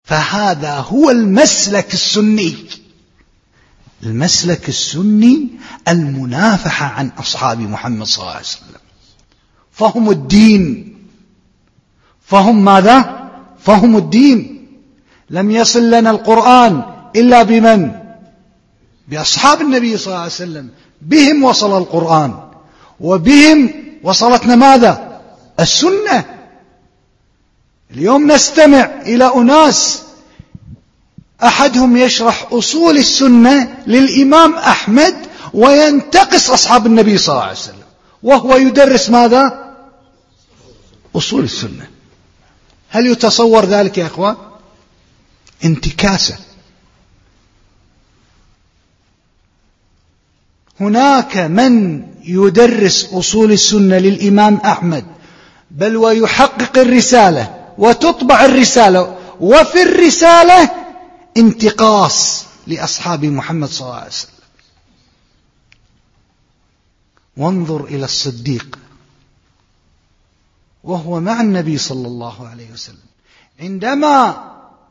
فهذا هو المسلك السني. المسلك السني المنافحة عن أصحاب محمد صلى الله عليه وسلم، فهم الدين. فهم ماذا؟ فهم الدين. لم يصل لنا القرآن إلا بمن؟ بأصحاب النبي صلى الله عليه وسلم. بهم وصل القرآن، وبهم وصلتنا ماذا؟ السنة. اليوم نستمع إلى أناس أحدهم يشرح أصول السنة للإمام أحمد وينتقص أصحاب النبي صلى الله عليه وسلم، وهو يدرس ماذا؟ أصول السنة. هل يتصور ذلك يا أخوان؟ انتكاسة. هناك من يدرس أصول السنة للإمام أحمد، بل ويحقق الرسالة وتطبع الرسالة، وفي الرسالة انتقاص لأصحاب محمد صلى الله عليه وسلم. وانظر إلى الصديق وهو مع النبي صلى الله عليه وسلم، عندما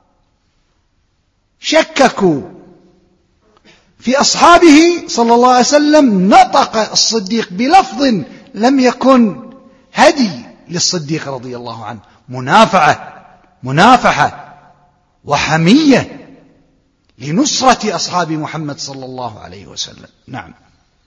شككوا في أصحابه صلى الله عليه وسلم نطق الصديق بلفظ لم يكن هدي للصديق رضي الله عنه، منافحة وحمية لنصرة أصحاب محمد صلى الله عليه وسلم. نعم.